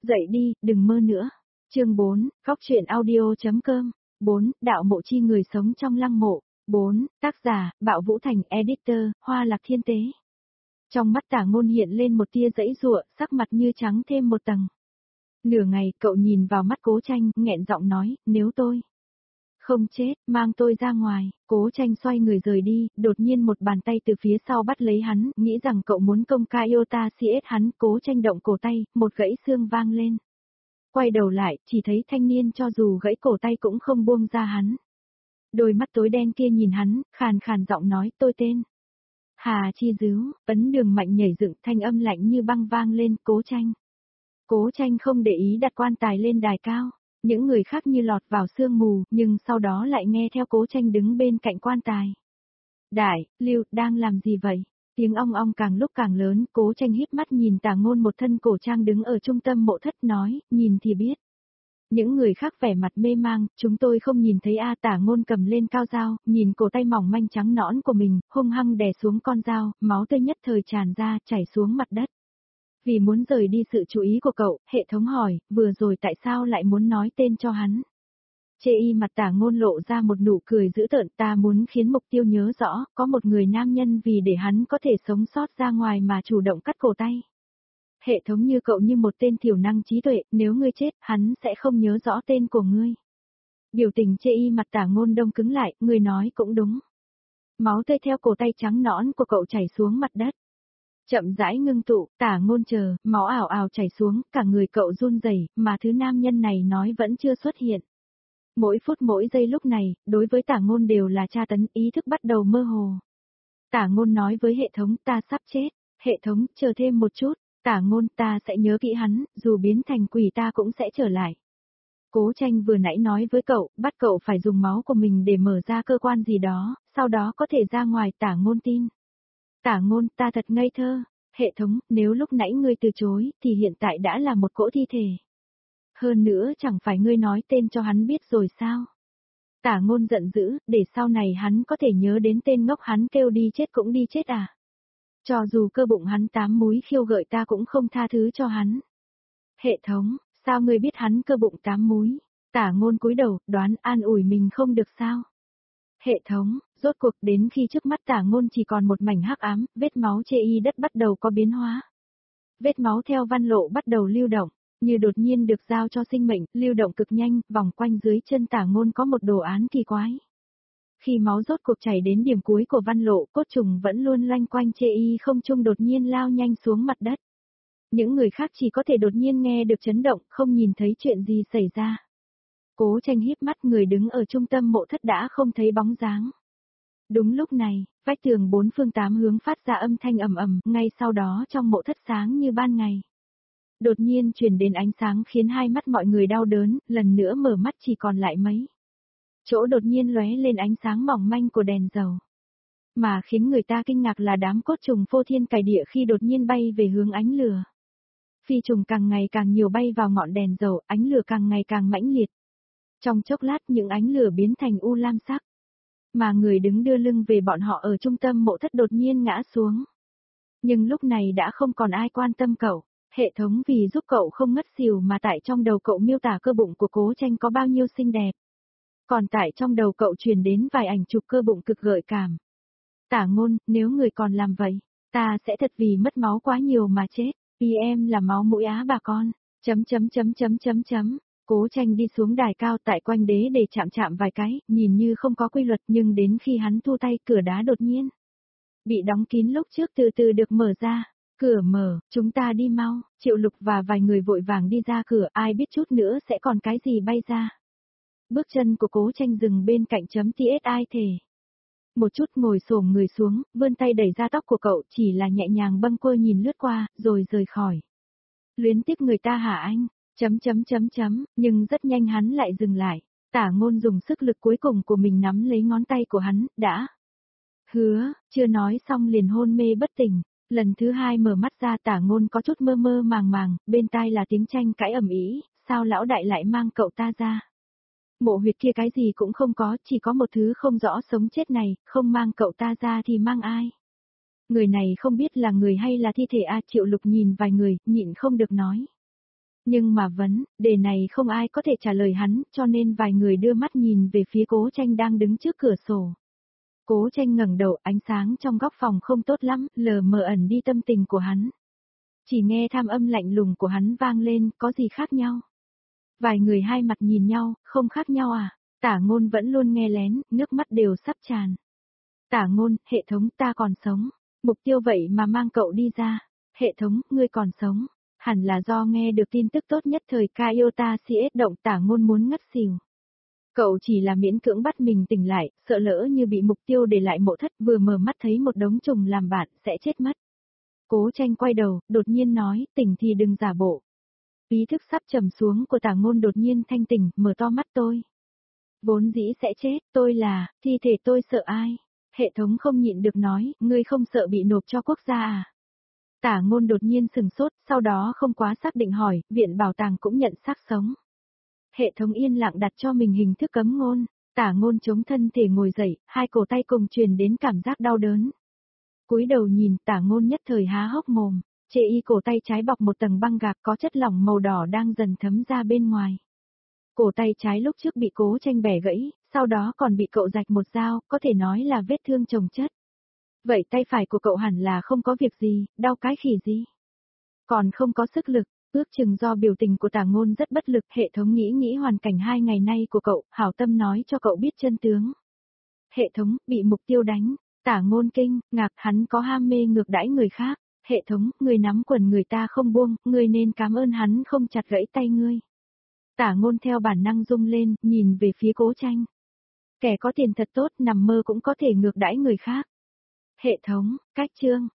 Dậy đi, đừng mơ nữa. Chương 4, góc truyện audio.com. 4. Đạo mộ chi người sống trong lăng mộ. 4. Tác giả, Bạo Vũ Thành, Editor, Hoa Lạc Thiên Tế. Trong mắt Tả Ngôn hiện lên một tia giãy giụa, sắc mặt như trắng thêm một tầng. Nửa ngày, cậu nhìn vào mắt Cố Tranh, nghẹn giọng nói, nếu tôi không chết, mang tôi ra ngoài. Cố Tranh xoay người rời đi, đột nhiên một bàn tay từ phía sau bắt lấy hắn, nghĩ rằng cậu muốn công ca iota CS hắn. Cố Tranh động cổ tay, một gãy xương vang lên. Quay đầu lại, chỉ thấy thanh niên cho dù gãy cổ tay cũng không buông ra hắn. Đôi mắt tối đen kia nhìn hắn, khàn khàn giọng nói, tôi tên Hà Chi Dứu. Ấn Đường mạnh nhảy dựng, thanh âm lạnh như băng vang lên. Cố Tranh. Cố Tranh không để ý đặt quan tài lên đài cao. Những người khác như lọt vào sương mù, nhưng sau đó lại nghe theo Cố Tranh đứng bên cạnh quan tài. Đại, Lưu, đang làm gì vậy? Tiếng ong ong càng lúc càng lớn. Cố Tranh híp mắt nhìn Tả Ngôn một thân cổ trang đứng ở trung tâm mộ thất nói, nhìn thì biết. Những người khác vẻ mặt mê mang, chúng tôi không nhìn thấy a. Tả Ngôn cầm lên cao dao, nhìn cổ tay mỏng manh trắng nõn của mình, hung hăng đè xuống con dao, máu tươi nhất thời tràn ra, chảy xuống mặt đất. Vì muốn rời đi sự chú ý của cậu, hệ thống hỏi, vừa rồi tại sao lại muốn nói tên cho hắn? Chê y mặt Tả Ngôn lộ ra một nụ cười dữ tợn, ta muốn khiến mục tiêu nhớ rõ, có một người nam nhân vì để hắn có thể sống sót ra ngoài mà chủ động cắt cổ tay. Hệ thống như cậu như một tên thiểu năng trí tuệ, nếu ngươi chết, hắn sẽ không nhớ rõ tên của ngươi. Biểu tình chê y mặt Tả Ngôn đông cứng lại, ngươi nói cũng đúng. Máu tươi theo cổ tay trắng nõn của cậu chảy xuống mặt đất. Chậm rãi ngưng tụ, Tả Ngôn chờ, máu ảo ảo chảy xuống, cả người cậu run rẩy, mà thứ nam nhân này nói vẫn chưa xuất hiện. Mỗi phút mỗi giây lúc này, đối với Tả Ngôn đều là tra tấn, ý thức bắt đầu mơ hồ. Tả Ngôn nói với hệ thống, ta sắp chết. Hệ thống, chờ thêm một chút. Tả Ngôn, ta sẽ nhớ kỹ hắn, dù biến thành quỷ ta cũng sẽ trở lại. Cố Tranh vừa nãy nói với cậu, bắt cậu phải dùng máu của mình để mở ra cơ quan gì đó, sau đó có thể ra ngoài. Tả Ngôn tin. Tả Ngôn, ta thật ngây thơ. Hệ thống, nếu lúc nãy ngươi từ chối, thì hiện tại đã là một cỗ thi thể. Hơn nữa chẳng phải ngươi nói tên cho hắn biết rồi sao? Tả Ngôn giận dữ, để sau này hắn có thể nhớ đến tên ngốc hắn kêu đi chết cũng đi chết à? Cho dù cơ bụng hắn 8 múi khiêu gợi ta cũng không tha thứ cho hắn. Hệ thống, sao ngươi biết hắn cơ bụng 8 múi? Tả Ngôn cúi đầu, đoán an ủi mình không được sao? Hệ thống, rốt cuộc đến khi trước mắt Tả Ngôn chỉ còn một mảnh hắc ám, vết máu chê y đất bắt đầu có biến hóa. Vết máu theo văn lộ bắt đầu lưu động, như đột nhiên được giao cho sinh mệnh, lưu động cực nhanh, vòng quanh dưới chân Tả Ngôn có một đồ án kỳ quái. Khi máu rốt cuộc chảy đến điểm cuối của văn lộ, cốt trùng vẫn luôn loanh quanh chê y không trung đột nhiên lao nhanh xuống mặt đất. Những người khác chỉ có thể đột nhiên nghe được chấn động, không nhìn thấy chuyện gì xảy ra. Cố Tranh híp mắt, người đứng ở trung tâm mộ thất đã không thấy bóng dáng. Đúng lúc này, vách tường 4 phương 8 hướng phát ra âm thanh ầm ầm, ngay sau đó trong mộ thất sáng như ban ngày. Đột nhiên truyền đến ánh sáng khiến hai mắt mọi người đau đớn, lần nữa mở mắt chỉ còn lại mấy chỗ đột nhiên lóe lên ánh sáng mỏng manh của đèn dầu. Mà khiến người ta kinh ngạc là đám cốt trùng phô thiên cải địa khi đột nhiên bay về hướng ánh lửa. Phi trùng càng ngày càng nhiều bay vào ngọn đèn dầu, ánh lửa càng ngày càng mãnh liệt. Trong chốc lát những ánh lửa biến thành u lam sắc. Mà người đứng đưa lưng về bọn họ ở trung tâm mộ thất đột nhiên ngã xuống. Nhưng lúc này đã không còn ai quan tâm cậu. Hệ thống vì giúp cậu không ngất xỉu mà tại trong đầu cậu miêu tả cơ bụng của Cố Tranh có bao nhiêu xinh đẹp. Còn tại trong đầu cậu truyền đến vài ảnh chụp cơ bụng cực gợi cảm. Tả Ngôn, nếu người còn làm vậy, ta sẽ thật vì mất máu quá nhiều mà chết. Vì em là máu mũi á bà con. Cố Tranh đi xuống đài cao tại quanh đế để chạm vài cái, nhìn như không có quy luật nhưng đến khi hắn thu tay cửa đá đột nhiên bị đóng kín lúc trước từ từ được mở ra. Cửa mở, chúng ta đi mau. Triệu Lục và vài người vội vàng đi ra cửa, ai biết chút nữa sẽ còn cái gì bay ra. Bước chân của Cố Tranh dừng bên cạnh .tsi thể. Một chút ngồi xổm người xuống, vươn tay đẩy ra tóc của cậu, chỉ là nhẹ nhàng bâng quơ nhìn lướt qua, rồi rời khỏi. Luyến tiếc người ta hả anh? Nhưng rất nhanh hắn lại dừng lại. Tả Ngôn dùng sức lực cuối cùng của mình nắm lấy ngón tay của hắn, đã. Hứa, chưa nói xong liền hôn mê bất tỉnh. Lần thứ hai mở mắt ra Tả Ngôn có chút mơ mơ màng màng, bên tai là tiếng tranh cãi ầm ĩ, sao lão đại lại mang cậu ta ra? Mộ huyệt kia cái gì cũng không có, chỉ có một thứ không rõ sống chết này, không mang cậu ta ra thì mang ai? Người này không biết là người hay là thi thể a. Triệu Lục nhìn vài người, nhịn không được nói. Nhưng mà đề này không ai có thể trả lời hắn, cho nên vài người đưa mắt nhìn về phía Cố Tranh đang đứng trước cửa sổ. Cố Tranh ngẩng đầu, ánh sáng trong góc phòng không tốt lắm, lờ mờ ẩn đi tâm tình của hắn. Chỉ nghe tham âm lạnh lùng của hắn vang lên, có gì khác nhau? Vài người hai mặt nhìn nhau, không khác nhau à? Tả Ngôn vẫn luôn nghe lén, nước mắt đều sắp tràn. Tả Ngôn, hệ thống ta còn sống. Mục tiêu vậy mà mang cậu đi ra. Hệ thống, ngươi còn sống. Hẳn là do nghe được tin tức tốt nhất thời Kaiota CS động, Tả Ngôn muốn ngất xỉu. Cậu chỉ là miễn cưỡng bắt mình tỉnh lại, sợ lỡ như bị mục tiêu để lại mộ thất, vừa mở mắt thấy một đống trùng làm bạn, sẽ chết mất. Cố Tranh quay đầu, đột nhiên nói, tỉnh thì đừng giả bộ. Ý thức sắp trầm xuống của Tả Ngôn đột nhiên thanh tỉnh, mở to mắt tôi. Vốn dĩ sẽ chết, tôi là, thi thể tôi sợ ai? Hệ thống không nhịn được nói, ngươi không sợ bị nộp cho quốc gia à? Tả Ngôn đột nhiên sừng sốt, sau đó không quá xác định hỏi, viện bảo tàng cũng nhận xác sống. Hệ thống yên lặng đặt cho mình hình thức cấm ngôn, Tả Ngôn chống thân thể ngồi dậy, hai cổ tay cùng truyền đến cảm giác đau đớn. Cúi đầu nhìn, Tả Ngôn nhất thời há hốc mồm, chê y cổ tay trái bọc một tầng băng gạc có chất lỏng màu đỏ đang dần thấm ra bên ngoài. Cổ tay trái lúc trước bị Cố Tranh bẻ gãy, sau đó còn bị cậu rạch một dao, có thể nói là vết thương chồng chất. Vậy tay phải của cậu hẳn là không có việc gì, đau cái khỉ gì? Còn không có sức lực, ước chừng do biểu tình của Tả Ngôn rất bất lực, hệ thống nghĩ hoàn cảnh 2 ngày nay của cậu, hảo tâm nói cho cậu biết chân tướng. Hệ thống, bị mục tiêu đánh, Tả Ngôn kinh, ngạc, hắn có ham mê ngược đãi người khác. Hệ thống, người nắm quần người ta không buông, ngươi nên cảm ơn hắn không chặt gãy tay ngươi. Tả Ngôn theo bản năng rung lên, nhìn về phía Cố Tranh. Kẻ có tiền thật tốt, nằm mơ cũng có thể ngược đãi người khác. Hệ thống, cách chương.